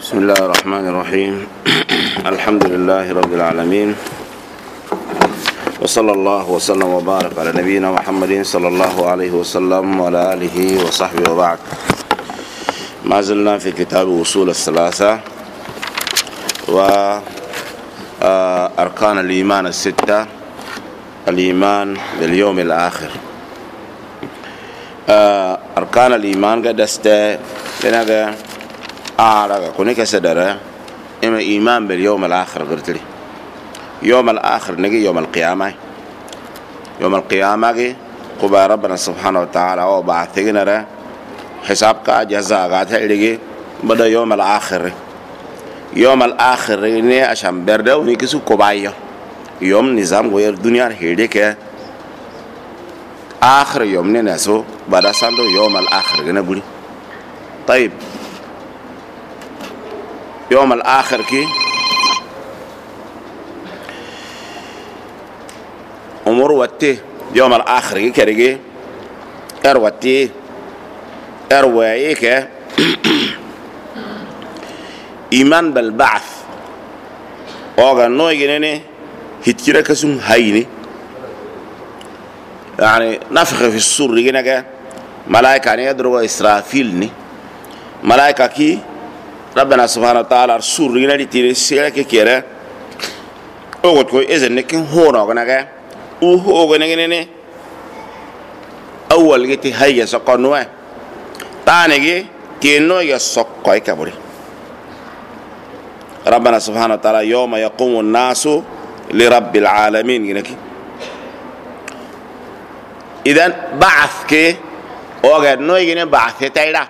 بسم الله الرحمن الرحيم. الحمد لله رب العالمين، وصلى الله وسلم وبارك على نبينا محمد صلى الله عليه وسلم وعلى آله وصحبه وبعد. ما زلنا في كتاب أصول الثلاثة وأركان الإيمان الستة. الإيمان باليوم الآخر. أركان الإيمان قد لنجا كونك سدرة إما إيمان باليوم الآخر قلت لي يوم الآخر نجي يوم القيامة. يوم القيامة قبى ربنا سبحانه وتعالى أو بعثنا حسابك جزاء قاتل لي بدأ يوم الآخر. يوم الآخر إني عشان برده ونكسو كبايا يوم نظام غير الدنيا هيديك آخر يوم ننسو بدأ سندو يوم الآخر نقولي. طيب يوم الآخر كي أمور واتي يوم الآخر كي كريجي واتي وعيك إيمان بالبعث أوغا نوي جنيني هتكيرا كسوم هايني يعني نفخ في السور جنيني ملائكة يدروا إسرافيلني ملائكة كي ربنا سبحانه وتعالى السور جنيني تيري سيرك كيرا أوغد كوي إذن نكين هونا غنغا أوغا نغنيني أول جيتي هيا سقا نوي تاني جي تينو يسقا يكبري. ربنا سبحانه وتعالى يوم يقوم الناس لرب العالمين جنكي. إذن بعث كي أوغد نوي جني بعث تايلا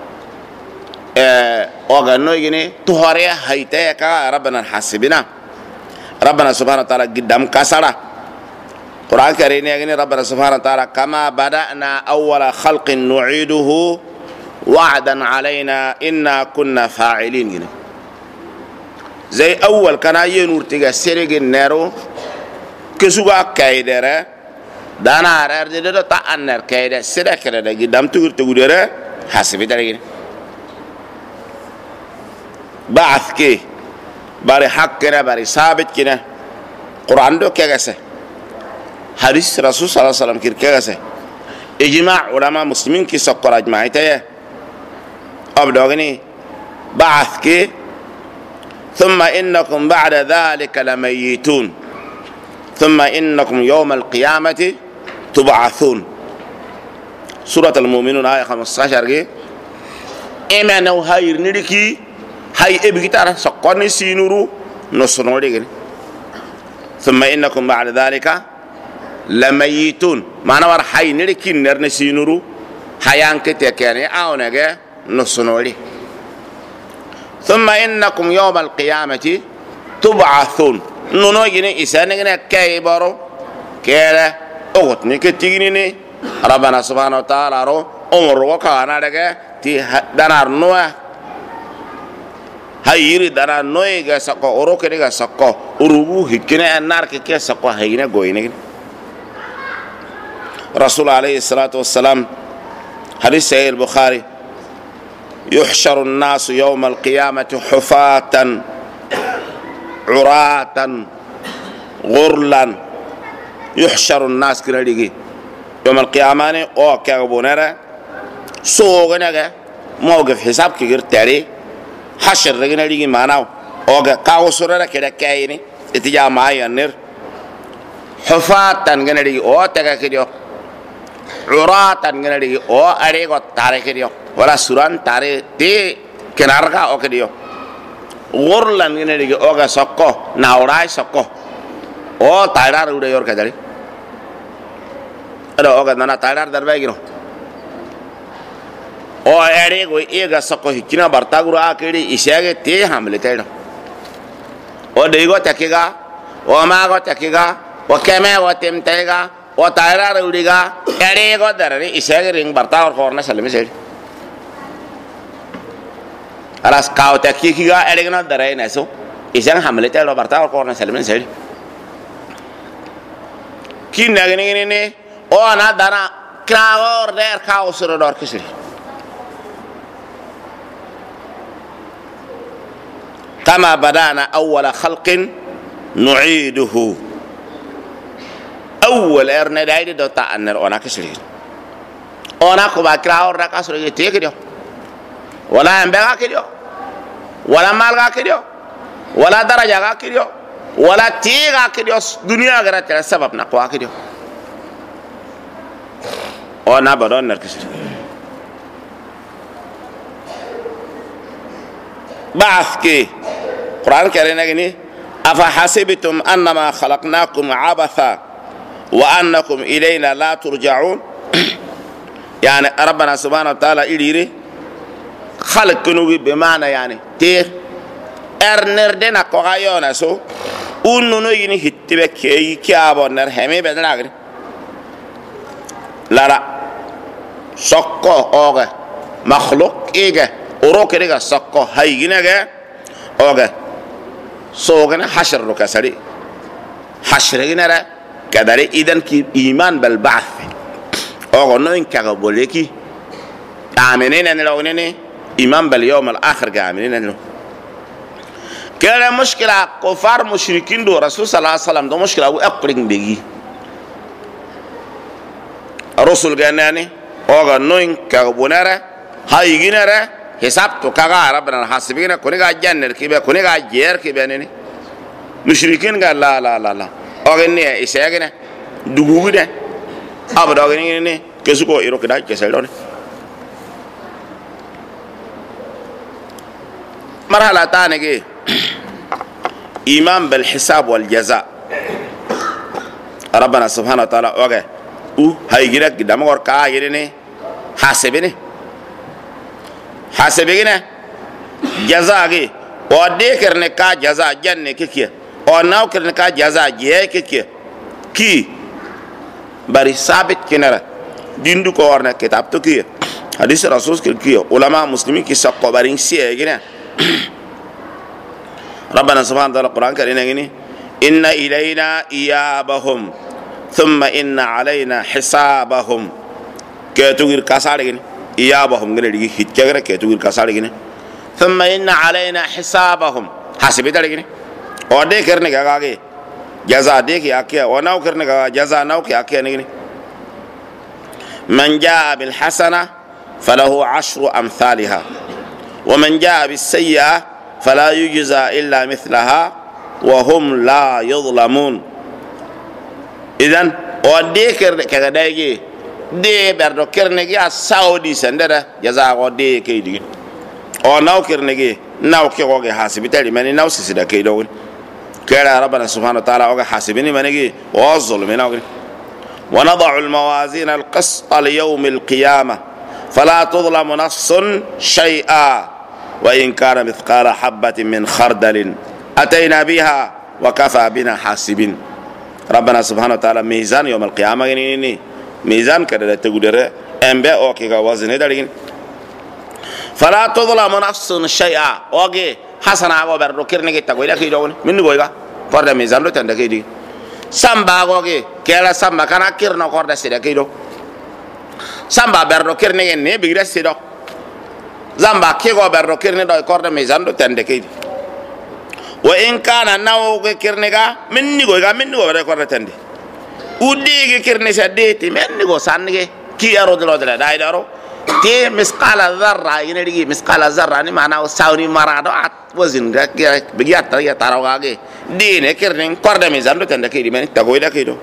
أوغد نوي جني تهاريا هيتايا كا ربنا حاسبنا. ربنا سبحانه وتعالى قدام كسرة قرآن كريم يقول ربنا سبحانه وتعالى كما بدأنا أول خلق نعيده وعدا علينا إنا كنا فاعلين جني. زي أول كان ينور تيجا سيرج النيرو كسوغا كايدرة دانا عرض ده تأنر كايدة سيرة كده قدام تقولره حاسبي ترى بعث كي باري حق كنا باري ثابت كنا قرآن دو كيغسه حديث رسول صلى الله عليه وسلم كيغسه إجماع علماء مسلمين كي سقر أجمعيته أبدوغني بعث كي ثم إنكم بعد ذلك لميتون ثم إنكم يوم القيامة تبعثون. سورة المؤمنون آية 15 إما نو هاير نريكي هاي إبكتار سقوني سينورو نصنوري ثم إنكم بعد ذلك لميتون ما نور هاي نريكي نرن سينورو هايان كتكياني آونة نصنوري ثم إنكم يوم القيامة تبعثون. نونو جيني إسان جيني كاي بارو كيلا أغتني كتيجيني ربنا سبحانه وتعالى رو أمر وكانا لك تي دنار نوى هايري دنار نوى جا سقى أروك جا سقى أروبو هكنا النار كي سقى هينا قويني. رسول عليه الصلاة والسلام حديث سيد البخاري يحشر الناس يوم القيامة حفاة عراة غرلا. يحشر الناس كنا لقي يوم القيامة أو كعبونرة سوغنا موقف حساب كغير تاري حشر رجنا لقي ماناو أو كاوسورة كده كايني اتجاه معي النير حفاة كنا لقي أو تكاكيديو عراة كنا لقي أو أريغو تاريكيديو ولا سوران تاري تي كنارغا أو كديو غورلان نيجي أوغا سكو ناوراي سكو أو تايرار وده يور كذا لي أده أوغا نانا تايرار دربايجينو أو أريغو إيغا سكو هكينا برتاغورا كيري إشياغي تي حملة تايرو أو ديغو تكيغا أو ماغو تكيغا أو كميغو تيمتايغا أو تايرار وديغا أريغو درني إشياغي رينغ برتاغور كورنا سلمي سيري alas kau taki kiga elegna darai naso isang hamle telo barta ko na selmen sel kin nagene ne o na dana kraor der kaos ro dor kisri كما بدأنا أول خلق نعيده أول إرنا دايد دوتا أنر أنا كسرين أنا كباكرا أورا كسرين تيجي ولا أمبعا كديو ولا مالغا كديو ولا درجة كديو ولا تيغا كديو دنيا غير ترى سبب نقوا كديو أنا بدون نركسرين بعث كي القرآن كريم يقول أفحسبتم أنما خلقناكم عبثا وأنكم إلينا لا ترجعون يعني ربنا سبحانه وتعالى إليري خلق كنوبي بمعنى يعني تير أرنردنا كوغايونا سو أنو يني هتبه كي كيابو نرهمي بدنا أغري لا سكو أوغا مخلوق إيغا أوروك إيغا سكو هايغينيغا أوغا سوغنا حشر ركسري حشرينرا كداري إذن كي إيمان بالبعث أوغا نوين كاغبوليكي آمنين أن لونيني إيمان باليوم الآخر آمنين أن لونيني كان مشكلة كفار مشركين دو رسول صلى الله عليه وسلم دو مشكلة أقرن بيجي رسول جاناني أوغا نوين كاغبونرا هايجينرا حساب تو كاغا ربنا حاسبينا كونيغا جنر كيبا كونيغا جير كيبا نيني مشركين قال لا لا لا لا أغني إسحاقنا دغوغنا أبدا أغني ني كسكو إيرو كدا كسلون مرحلة تانية إيمان بالحساب والجزاء ربنا سبحانه وتعالى أوكي هاي جيرك دمور كا جيرني حاسبني حاسبينا جزاء وديكرني كا جزاء جنة كيكيا وناو كرني كا جزاء جيه كيكيا كي باري ثابت كنرا ديندو كورنا كتاب تكيا حديث الرسول كيكيا علماء مسلمين كي سقوا بارين سيه جنا ربنا سبحانه وتعالى القرآن كريم يقول إن إلينا إيابهم ثم إن علينا حسابهم كتوغير كاسار جنا إيابهم غير اللي هيتكرر كتوغير كاسار جنا ثم إن علينا حسابهم حاسبيت على جنا أودي كرني كاغي جزاء ديك يا كيا وناو كرني كاغا جزاء ناو كيا كيا نجني من جاء بالحسنة فله 10 أمثالها ومن جاء بالسيئة فلا يجزى إلا مثلها وهم لا يظلمون إذن أودي كرني كاغا دي بردو كرني سعودي سندرة جزاء أودي كيدي أو ناو كرني ناو كيغوغي حاسبيت على مني ناو سيدا كيدون كلا ربنا سبحانه وتعالى أوغا حاسبيني مني والظلم ناو ونضع الموازين القسط ليوم القيامة فلا تظلم نفس شيئا وإن كان مثقال حبة من خردل أتينا بها وكفى بنا حاسبين ربنا سبحانه وتعالى ميزان يوم القيامة ميزان كده تقدر أنباء أوكي وزن هذا فلا تظلم نفس شيئا أوكي حسنا أبو بردو كرني تقول لك يدون من نقولها فرد ميزان لو تندك يدي سامبا أوكي كلا سامبا كان كيرنا كوردا سيدا كيدو سامبا بردو كرني نه بيجرا سيدا زامبا كيغو بردو كرني دو كوردا ميزان لو تندك يدي وإن كان ناو كرنيغا من نقولها من نقول كوردا تندي ودي كرني سديتي من نقول سانجي كي أرود لو دلا داي دارو تي مسقال الذرة ينادي مسقال الذرة ني معناه ساوني مرادو وزن بيجي أتري تاروغاغي دين كرنين كوردا ميزان لو تندك يدي من تقول لك يدو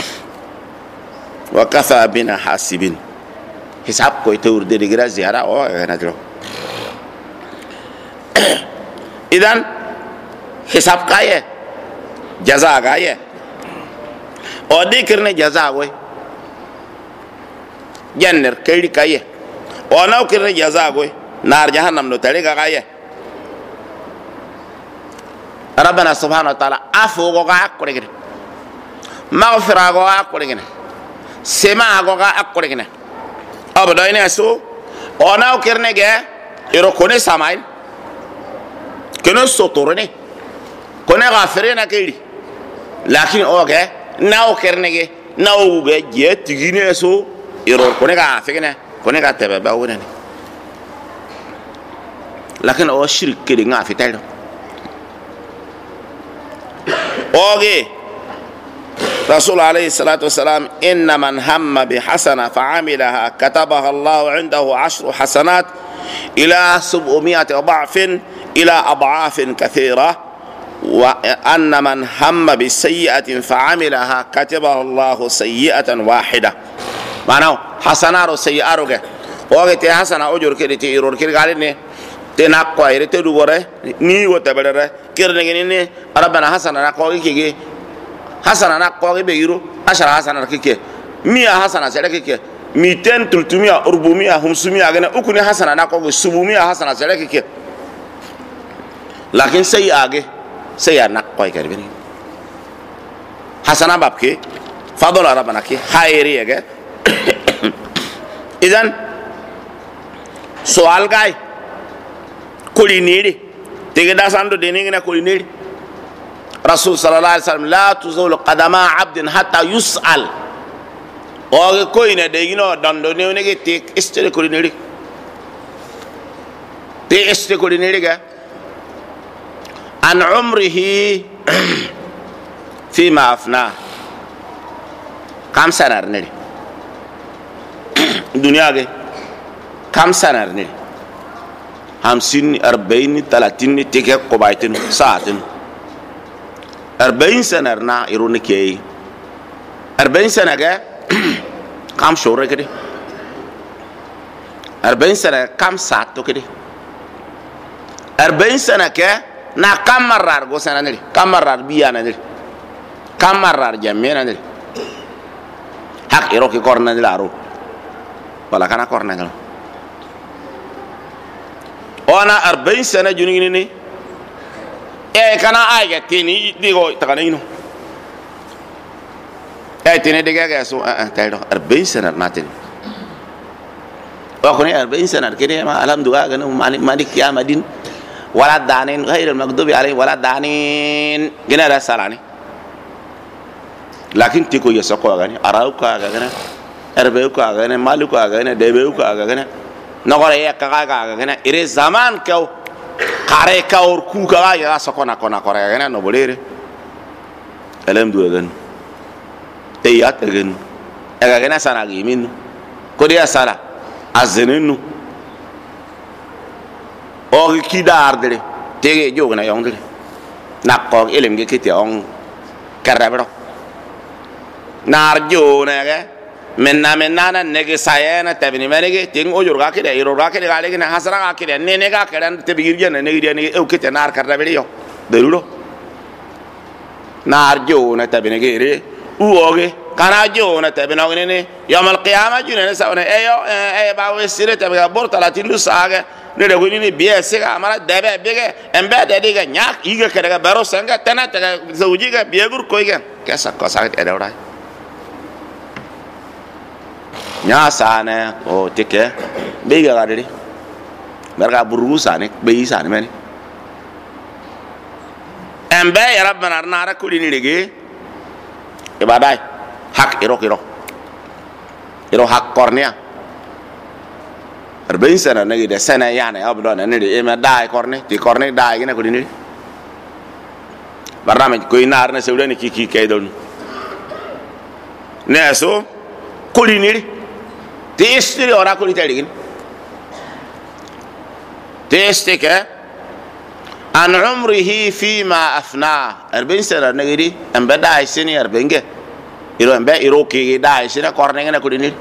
وكفى بنا حاسبين حساب كوي تور دي غير زيارة أو هنادلو إذن حساب كايه جزاء كايه أودي كرني جزاء وي جنر كيري كايه وناو كرني جزاء وي نار جهنم لو تلي كايه ربنا سبحانه وتعالى عفو غا اكوريغن مغفرة غا اكوريغن سما غا اكوريغن ابدو ينسو وناو كرني غا يروكوني سامايل كنو سوتورني كوني غافرين كيري لكن اوغا ناو كرني ناو غا جيتيغيني سو يرو كوني غافرين كوني غا تبا ونني لكن او شرك كيري غافي تايلو اوغي رسول عليه الصلاة والسلام إن من هم بحسنة فعملها كتبها الله عنده 10 حسنات إلى 700 ضعف إلى أضعاف كثيرة، وأن من هم بسيئة فعملها كتبها الله سيئة واحدة. معناه حسنة سيئة رجع وقت حسنة أجر كده تيرور كده قالني تناقوا إيرت دوغره ني وتبرره كيرني ربنا حسنة ناقوا كيجي حسنة ناقوا بيرو 10 حسنة كيكي 100 حسنة سلكيكي 200 300 400 500 غنا أكون حسنة ناقوا 700 حسنة سلكيكي، لكن سيئة سيئة ناقوا كيربني حسنة بابكي فضل ربنا كي خيرية. إذن سؤال جاي كولينيري تيجي ساندو دينينا كولينيري رسول صلى الله عليه وسلم لا تزول قدم عبد حتى يسأل او كوينه دينو داندو نيونيغي تيك استري كولينيري تي استري كولينيري عن عمره فيما أفناه كم سنة نري الدنيا كم سنة نري 50 40 30 تيجي قبايتين ساعتين 40 سنة نا إيرونيكي 40 سنة كم شهور كده 40 سنة كم ساعة كده 40 سنة نا كم مرة أرجو سنة نري كم مرة بيانا نري كم مرة جميعنا نري hak iro ki korna ni laro wala kana korna ngalo ona 40 sana juni ni kana ayga tini digo takana ino tini diga ga so taydo 40 sana natin wa kuni 40 sana kene ma alhamdulillah gana malik ya madin wala danin ghair al maghdubi alayhi wala danin gina da salani lakin tiko ya sako gani arauka gani erbeuka gani maluka gani debeuka gani nagore ya kaga gani ire zaman kaw kare kaur ku kaga ya sako na kona kore gani no bolere elem du gani teyat gani gani sana gimin ko dia sala azenenu o ki dardere tege jogna yongdere nakko elem ge kiti on karabro narjo nege menna na nege sayena tabini menege ting ojur ga kide iro ga kide gale gina hasara ga kide ne ga kede tebir jena nege dia nege ukite nar karda beli yo derulo narjo na tabini gere uoge kana jo na tabini ngene yamal qiyamah juna sa ona eyo ba wesire tabiga borta latindu saga ne de goni biye sega amara debe bege embe de diga nyak iga kede ga baro sanga tana taga zawji ga biye gur koiga kesa kosa ede ora nya sana o tike bega gadiri merga buru sane be sane meni embe ya rabbana nara kulini legi ibadai hak iro hak kornia 40 sana nagi de sana yana abdo na ni e ma dai korne ti korne dai gina kulini barnamij ko inar na sewdani kiki kaydon neso kulini تيستري ورا كل تاريخ تيستك عن عمره فيما أفناه 40 سنة نجري أم بدأ سنة 40 إيرو أم بدأ إيروكي دا سنة كورنينا كلني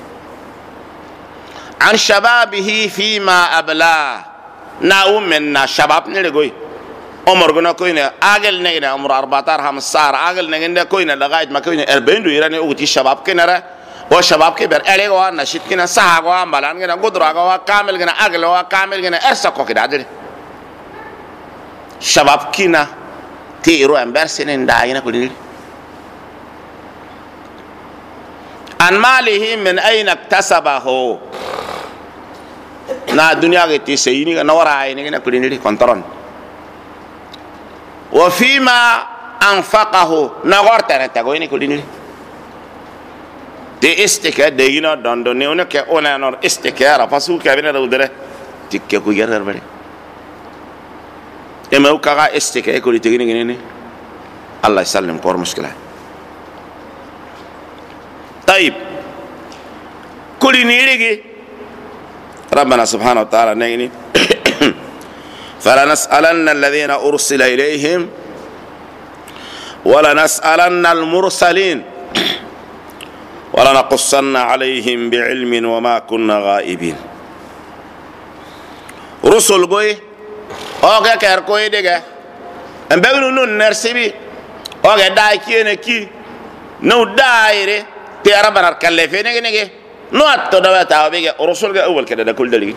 عن شبابه فيما أبلاه ناوم من شباب نلقي عمر قلنا كوينة أقل نجنا عمر 14 15 أقل نجنا كوينة لغاية ما كوينة 40 يراني أوتي شباب كنرة وشباب كبر أليغوا نشيط كنا ساعوا مالان كنا قدروا كامل كنا أغلوا كامل كنا أرسكوا كده أدري شباب كنا تيرو أمبرسين داينا كلني عن ماله من أين اكتسبه نا الدنيا كتير سيني كنورا عيني كنا كلني كنترون وفيما أنفقه نغورتنا تقولين كلني de istike de yino dondo ne one ke ona nor istike ara pasu ke bena udere tikke ku yarar bare e me ukaga istike ko litigini ngene الله يسلم كور مشكلة. طيب كل نيرجي ربنا سبحانه وتعالى نيني فلنسألن الذين أرسل إليهم ولنسألن المرسلين ولنقصن عليهم بعلم وما كنا غائبين. رسل قوي اوغا كير قوي ديغا امبغنو نون نرسبي اوغا داي كي نو دايري تي ربنا كلفي نيغي نو اتو دا تاو بيغا رسول اول كده ده كل دليل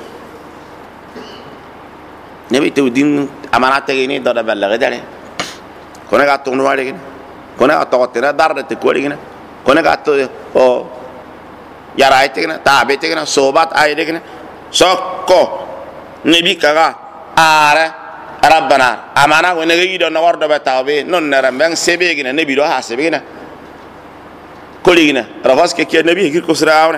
نبي تو دين امانات غيني دا بلغ دالي كونه غاتو نو واري كونه اتو تيرا دار تكوري غنا كونه غاتو او ياراي تيغنا تابي تيغنا صوبات اي ديغنا سوكو نبي كغا آره ربنا أمانة ونجي دو نوار دو بتاوبي نون نرمبن سبيغنا نبي دو حاسبيغنا كليغنا رفاس كي نبي هيك كسراونا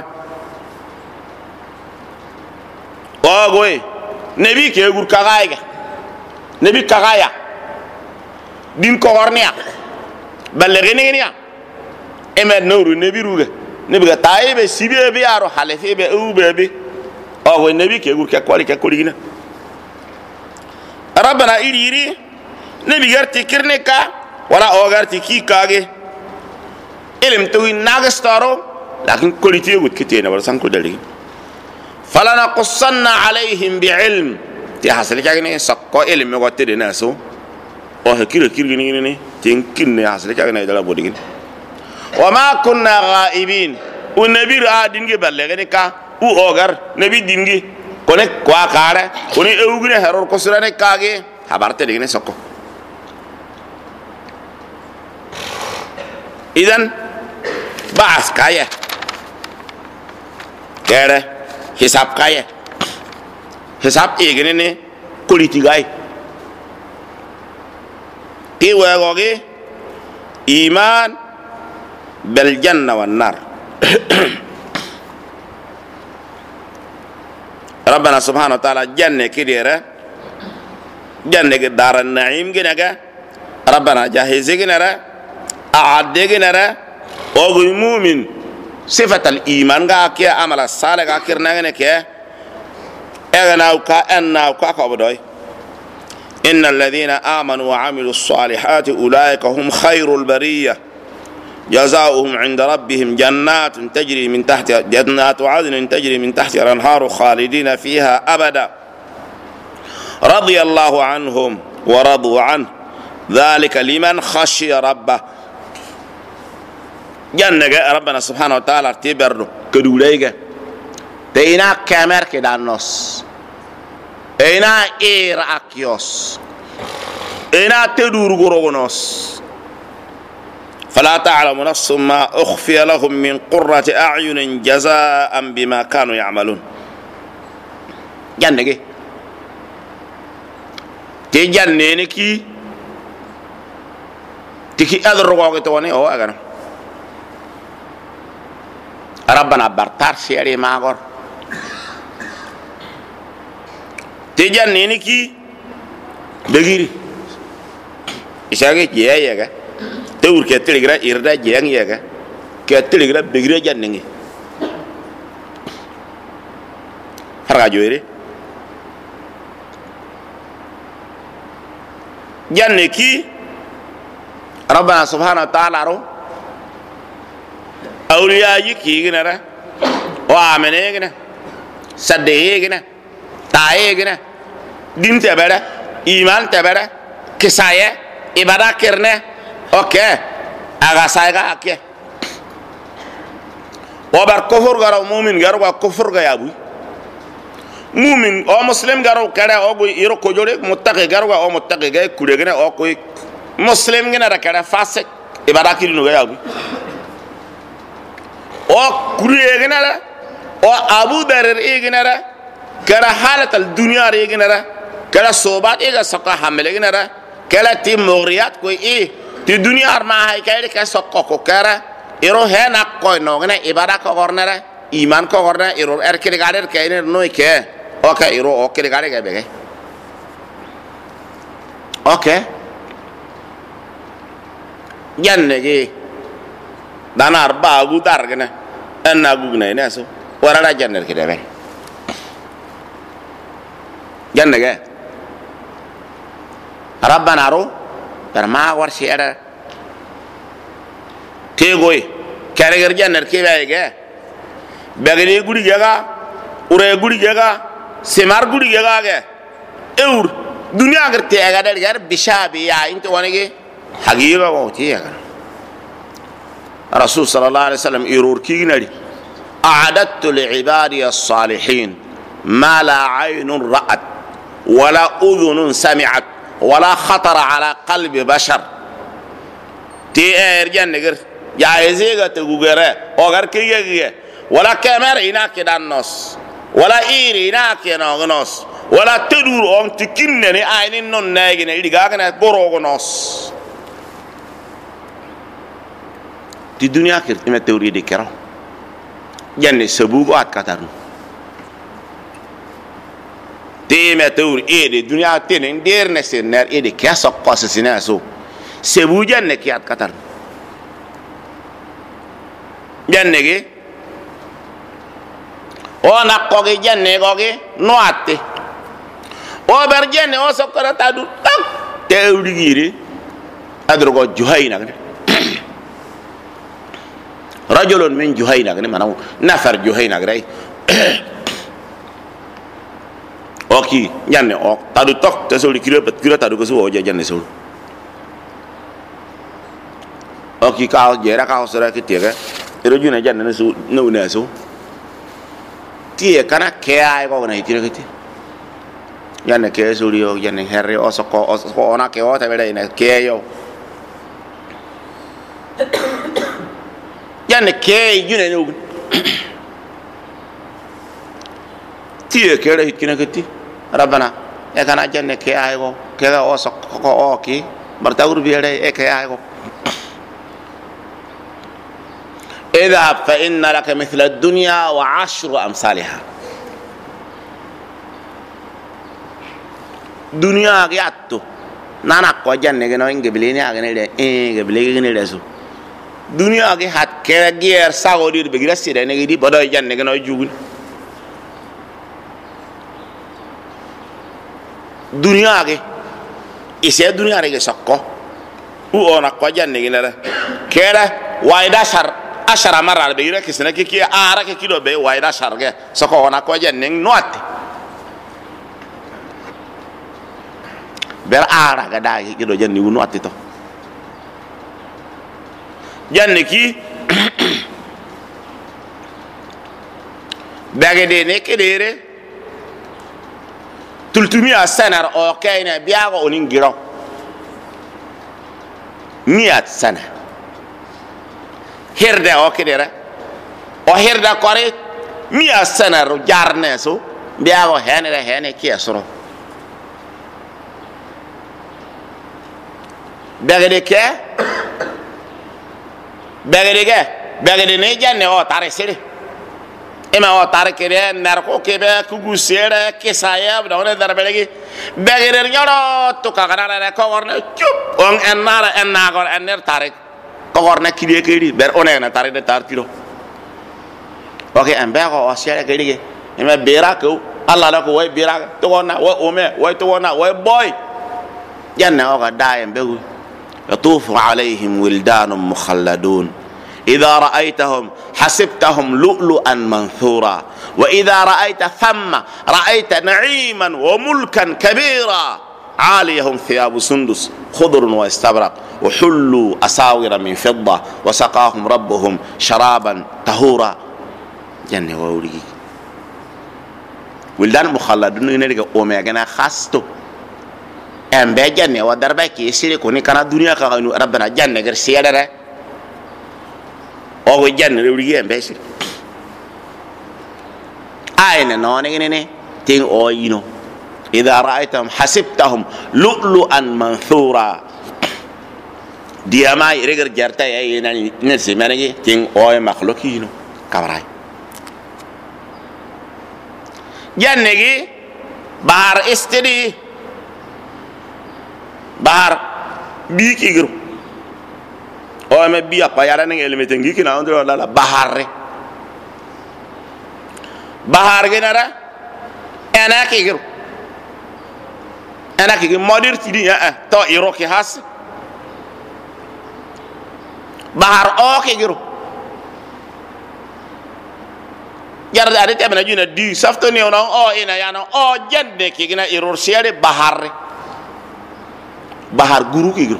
اوغوي نبي كي غور كغايغا نبي كغايا دين كورنيا بلغينيا امد نورو نبي روغا نبي تايبه سيبي بيارو حلفي بي او بيبي اوغوي نبي كي غور كوليغنا ربنا إيري نبي غيرتي كرنكا ولا أوغرتي كي كاغي إلم توي ناغستارو لكن كوليتي يقول كتير ورسان كودالي فلنقصن عليهم بعلم تي حاصل كاغني سقو إلم يغوتي دي ناسو او هكير كيرغني تنكين حاصل كاغني دالا بودين وما كنا غائبين والنبي را دينغي بلغني كا او اوغر نبي دينغي kone kwa kare kone eugune heror kosirane kage habarte digine sokko idan baas kaya kere hisab kaya hisab igine ne politikai ti wagoge iman bel janna wan nar ربنا سبحانه وتعالى جنة كديرة جنة دار النعيم جنة ربنا جاهز جنة أعد جنة أقول مؤمن صفة الإيمان كا عمل الصالح كرنا جنة كا أغناوكا كبدوي إن الذين آمنوا وعملوا الصالحات أولئك هم خير البرية جزاؤهم عند ربهم جنات تجري من تحت جنات عدن تجري من تحت الأنهار خالدين فيها أبدا رضي الله عنهم ورضوا عنه ذلك لمن خشي ربه جنة ربنا سبحانه وتعالى تبرد كدوليجا تينا كامير كده النص اينا اير اكيوس اينا تدور غروغنوس فلا تعلم نفس ما أخفي لهم من قرة أعين جزاء بما كانوا يعملون جنة تي جنة نكي تكي أدرغوغي تواني هو أغنى ربنا برطار سياري ماغور تي جنة نكي بغيري إساقي جيايا تقول كتير إردا جيان ياك كتير بغير جنني فرق جويري جنكي ربنا سبحانه وتعالى رو أولياء يكي جنرا وآمنة جنا صدقه جنا تايه جنا دين تبرة إيمان تبرة كساية إبادة كرنة اوكي اغا سايغا اوكي وبر كفر غارو مؤمن غارو كفر غا يابو مؤمن او مسلم غارو كره او يرو كوجوري متقي غارو او متقي غا كوريغنا او كوي مسلم غنا ركره فاسق ابراكي نو غا يابو او كوريغنا لا او ابو درر ايغنا را كره حالة الدنيا ريغنا را كره صوبات ايغا سقا حملغنا را كلا تي مغريات كوي اي ti dunia arma hay kayde ka sokko ko kara iro hena ko no ngana ibada ko gornara iman ko gorna iro kede gader kayne no ke okay iro kede gade ga bege okay jannege danar bagu dargana anna gugna ina so warara jannar kidebe jannege rabbana ro darma war shi'ara tegoy kareger jannar kibege bagene guri jaga ure guri jaga semar guri jaga ge eur dunia agar tega dar gar bishabi ya into wanege hagiga ko tiya rasul sallallahu alaihi wasallam irur kiginari a'adattu li'ibadi as-salihin ma la 'aynun ra'at wala udhunun sami'at wala khatara ala qalbi bashar ti janneger ya ezega te gugere ogar kiyege wala kamera ina kidannos wala iri ina kinogonos wala tedur on tikinne ni aynin non negene idiga kana gorogonos di dunia kir ime teori de kero janne sabugo at katarnu te me teori e de dunia tenen derne sener e de kaso qasasina so sebu janne ki at katarnu janne ge ona koge janne goge no atte o ber janne o sokara tadu tak teori giri adrogo juhayna رجل من جهينة منو نفر جهينة غري اوكي يعني او تادو توك تسولي كيلو تادو كسو وجا جاني سول اوكي كاو جيرا كاو سرا كتيغا رجونا جاني نسو نو ناسو تي كانا كياي كو ناي تيرا كتي يعني كي سوليو يعني هري اوسكو انا كيو تبدا ina كيو janne kee june no tie kere hitkina kiti rabbana e kana janne ke ay go ke ga oso ko oki bartawur biere e ke ay go idha fa inna laka mithla ad-dunya wa 10 amsalha dunya ga atto nana ko janne ga no ngebilini aga ne de ngebilini ne de so dunia ke hat kera gier sago dir be grasi de ngi di bodo janne ga no jugun dunia ke ise dunia re ke sakko u ona ko janne gi nara kera waida shar ashara marar be gira kisna ke ki ara ke kido be waida shar ge sako ona ko janne noate ber ara ga da kido janne wu noate to janne ki bagede ne kedere tultumi asanar o kayna biago onin giro miat sana herde o kedere o herda kore miat sanar jarne so biago hene kiasro bagede ke bagede ne janne o tare sere ema o tare kere narko kebe kugu sere kesaya bdone darbelegi bagede nyoro to kagara ko gorne chup on enara enagor ener tare ko gorne kide kedi ber onena tare de tar tiro oke ambego o sere kedi ema bera ko alla la ko way bera to gona wo ome way to gona way boy janne o ga daem begu يطوف عليهم ولدان مخلدون إذا رأيتهم حسبتهم لؤلؤا منثورا وإذا رأيت ثم رأيت نعيما وملكا كبيرا عاليهم ثياب سندس خضر واستبرق وحلوا أساور من فضة وسقاهم ربهم شرابا طهورا جنة وولي ولدان مخلدون ينرجع أوميغنا خاستو en be janne wa darba ki sire ko ni kana dunia ka ganu rabbana janne gar siyadara o go janne rewri en be sire ayna no ne ting o yino idha ra'aytahum hasibtahum lu'lu'an manthura diama regar jarta ay ne se managi ting o e makhluqino kabray janne gi bar istidi bahar bi ki giru o me biya pa yara ngi elmetengi kina ondro la bahar genara ana kigiru ana kigi modir tidi ya to iroki has bahar o kigiru jarda ade tabna juna di safto ne ona o ina yana o jande kigina iror siade bahar guru kigiru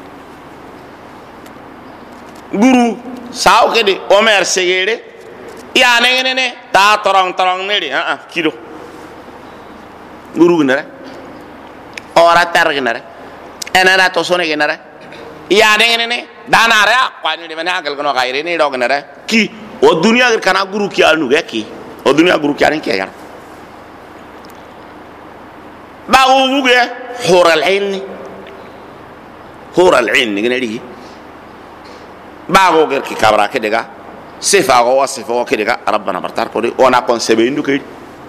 guru saw kede omer segede ya ne ta torong ne di kilo guru ginare ora tar ginare enana to sone ginare ya ne danare akwa ni bana agal kono gaire ni do ginare ki o dunia gir kana guru ki alnu ki o dunia guru ki arin ki ya ba o buge hural ain ni ginari ba go gir ki kabra ke daga sifa go wasifa ke daga rabbana bartar ko ona kon sebe indu ke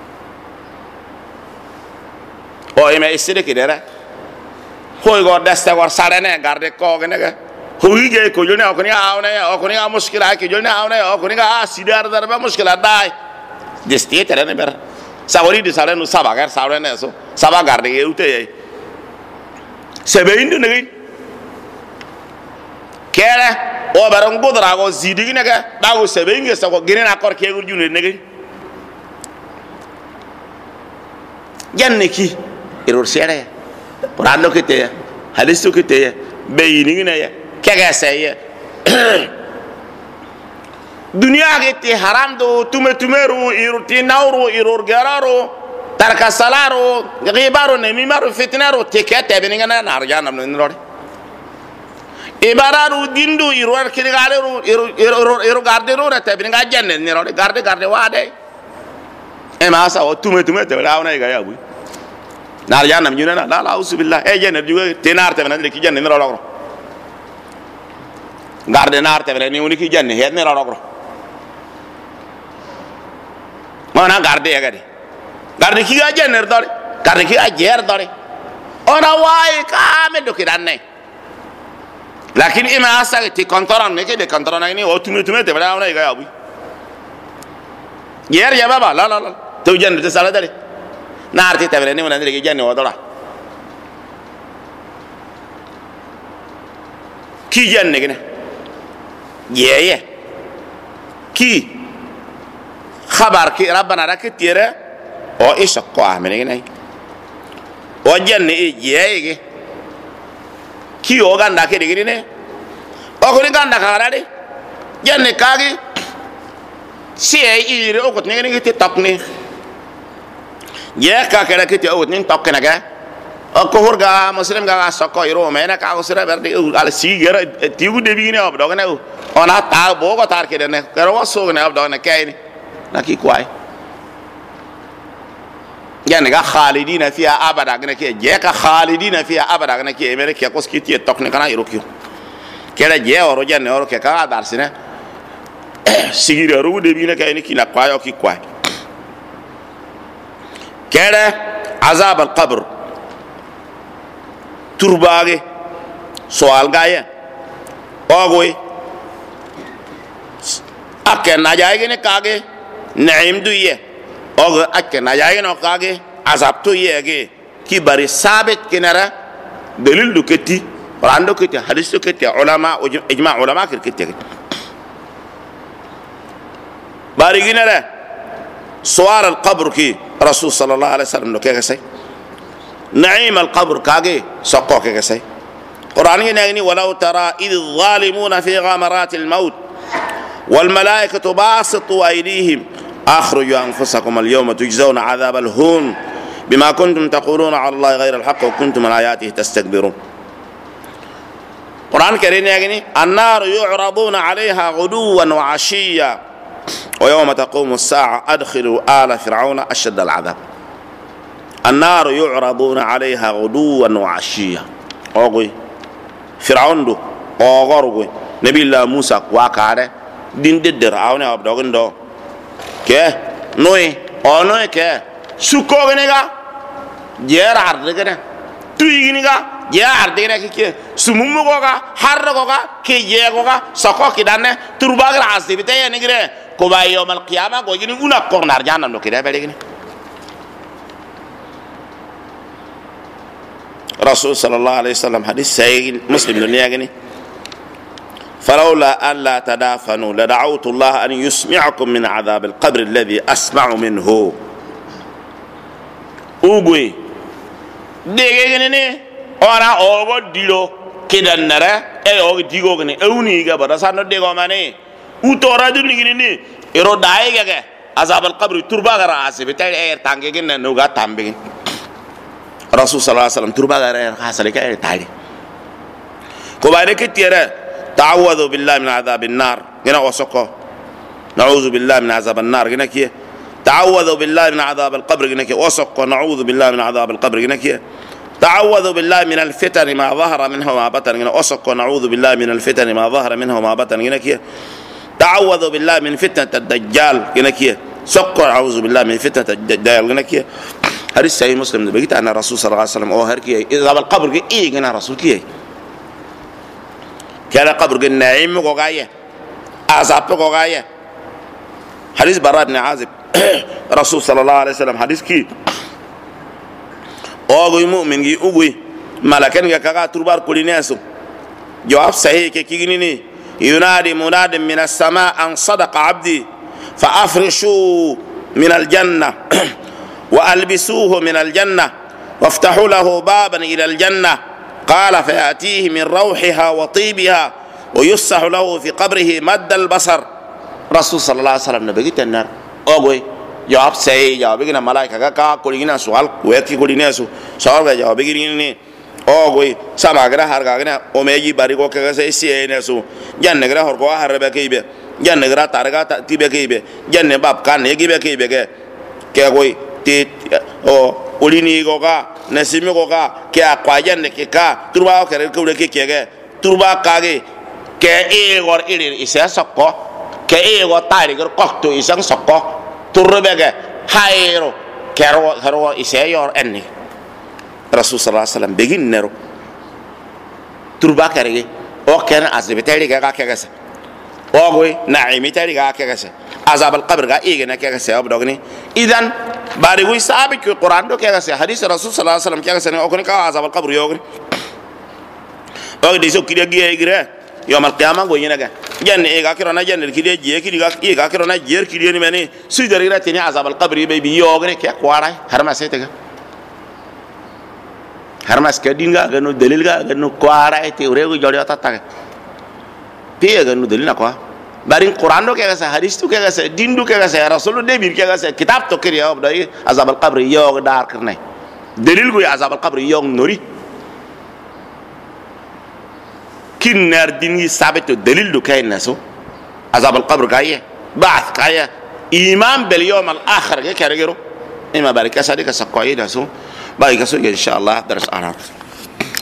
o ime isire ke dera hoy go dasta war sarene garde ko genega hoyi ge ko jone o koni awne o koni a mushkila ke jone awne o koni ga sidar darba mushkila dai desti terene ber sawori di sarenu sabagar sarene so sabagar de ute sebe indu ne kere o baron godra go zidi ne ga dago sebe inge sa ko gine na kor ke gurjune ne janne ki iror sere porando ke te halisu ke te beyini ne ya kega sey dunia ke te haram do tumeru irti nawru iror gararo tarka salaro gibaro ne mimaru fitnaro te ke te beninga na arjana no rode ibararu dindu iror kirigaleru iror gardero te beninga janne ne rode garde wade e ma sa o tume te launa ga yabu nar janam ñu na la usubillah e jene juga tenar te nan ki jenne ni rogro garde nar te ni woni ki jenne het ni rogro mana garde e gadi garde ki ga jenne dore garde ki a jer dore ona way ka me do ki danne lakin ima asa ti kontoran ne ke de kontoran ni o tume te bala ona ga yabu yer ya baba la to jenne te sala dare narti tabere ni wonande ke janne wodora ki janne gene yeye ki khabar ki rabbana raketire o isaqo amene gene o janne e yeye ki o ganda ke de gene o ko ganda kala de janne kagi si e ire o ko ngene ke takni ye ka kala kiti o nin tokkena ga o ko horga muslim ga sokko iro mena ka ko sira berdi ala sigera tigu de bi ne ob do ne ona ta bo ko tar ke ne kero waso ne ob do ne kayni naki kwai yani ga khalidina fiha abada ne ke je ka khalidina fiha abada ne ke mere ke ko skiti tokkne kana iro kyo kera je oro janne oro ke ka dar sine sigera ru de bi ne kayni kina kwayo ki kwai كده عذاب القبر ترباغي سؤال غايه اوغوي اكن نجاي ne kage naim duye og akken nجاي no kage azab to yege ki bari sabit kinara dalil du keti rando keti hadis to keti ulama ijma ulama keti bari ginara سؤال القبر كي رسول صلى الله عليه وسلم كي كسي نعيم القبر كاجي سقو كي كسي قرآن ينغني ولو ترى إذ الظالمون في غمرات الموت والملائكة باسطوا أيديهم أخرجوا أنفسكم اليوم تجزون عذاب الهون بما كنتم تقولون على الله غير الحق وكنتم عن آياته تستكبرون قرآن كريم ينغني النار يعرضون عليها غدوا وعشيا ويوم تقوم الساعة أدخلوا آل فرعون أشد العذاب النار يعرضون عليها غدوا وعشيا أوغي فرعون دو أوغرغي نبي الله موسى واكاره دين ددر أوني أبدوغن دو كه نوي أو نوي كه سوكوغنيغا جير عرض كده تويغنيغا ya ardina kike sumumu goga harra goga ke ye goga sako kidane turbagra asibite ya nigre ko ba yawmal qiyamah go gini una kornar janna no kida bele gini rasul sallallahu alaihi wasallam hadith sahih muslim dunia gini فلولا أن لا تدافنوا لدعوت الله أن يسمعكم من عذاب القبر الذي أسمع منه أوغوي ديغيني أنا أوغو ديلو كده نرى أوغو ديغو غني أوني إيغا برسانو ديغو ماني وطورا دوني غني إرو دايغا عذاب القبر تربا غرا عاسي بتاعي إير تانغيغن نوغا تامبيغن رسول صلى الله عليه وسلم تربا غرا إير خاصلك إير تالي كوبارك تيرا تعوذوا بالله من عذاب النار هنا وسقوا نعوذ بالله من عذاب النار هنا كي تعوذوا بالله من عذاب القبر هنا كي وسقوا نعوذ بالله من عذاب القبر هنا كي تعوذوا بالله من الفتن ما ظهر منه وما بطن هنا وسقوا نعوذ بالله من الفتن ما ظهر منه وما بطن هنا كي تعوذوا بالله من فتنة الدجال هنا كي سقوا نعوذ بالله من فتنة الدجال هنا كي هذا السيد مسلم بقيت أنا رسول صلى الله عليه وسلم أو هركي إذا القبر كي إيه هنا رسول كي كان قبر النعيم وغاية عذاب وغاية حديث براء بن عازب رسول صلى الله عليه وسلم حديث كي أوغي مؤمن جي أوغي ملكن كاكا تربار كل ناس جواب صحيح كي ينادي مناد من السماء أن صدق عبدي فأفرشوا من الجنة وألبسوه من الجنة وافتحوا له بابا إلى الجنة قال فيأتيه من روحها وطيبها ويفسح له في قبره مد البصر رسول صلى الله عليه وسلم نبيت النار أوغوي جواب سي جواب بيجينا ملاك كا كولينا سؤال ويكي كولينا سؤال جواب بيجينا أوغوي سما غرا هرغانا أميجي باريكو كا سي نسو جن غرا هرغو هربا كيبه جن غرا تارغا تيبه كيبه جن باب كان يجيبه كيبه كاغوي تي او olini goga nasimi goga ke akwajan ne ke ka turba ko re ko ke ke turba kage ke e gor iri isa sokko ke e go tari gor kokto isa sokko turbe ge hayro kero haro isa yor enni rasul sallallahu alaihi wasallam begin nero turba kare o ken azbetari ga ka kagasa o goy naimi tari ga kagasa azab al qabr ga e ga kagasa abdogni idan bari wi sabi ki Quran do kaya se hadis rasul sallallahu alaihi wasallam kaya se o koni ka azab al qabr yogri o de so kidia gi egre yom al qiyamah go yinaga janne e ga kiro na janne kidia je kidia e ga kiro na jer kidia ni mani su dari ratini azab al qabr be bi yogri ke kwarai har ma sete ga har ma ska dinga ga no dalil ga no kwarai te rego jodi atata te ga no dalil na kwa barin Quran do kaya sa hadis tu kaya sa din do kaya sa rasul de bir kaya sa kitab to kiri yob dai azab al qabr yog dar karne dalil go azab al qabr yog nori kinnar din yi sabit dalil do kaya naso azab al qabr kaya ba'th kaya iman bil yawm al akhir kaya gero ima barika sadika sa qaida so bai kaso inshallah dars arab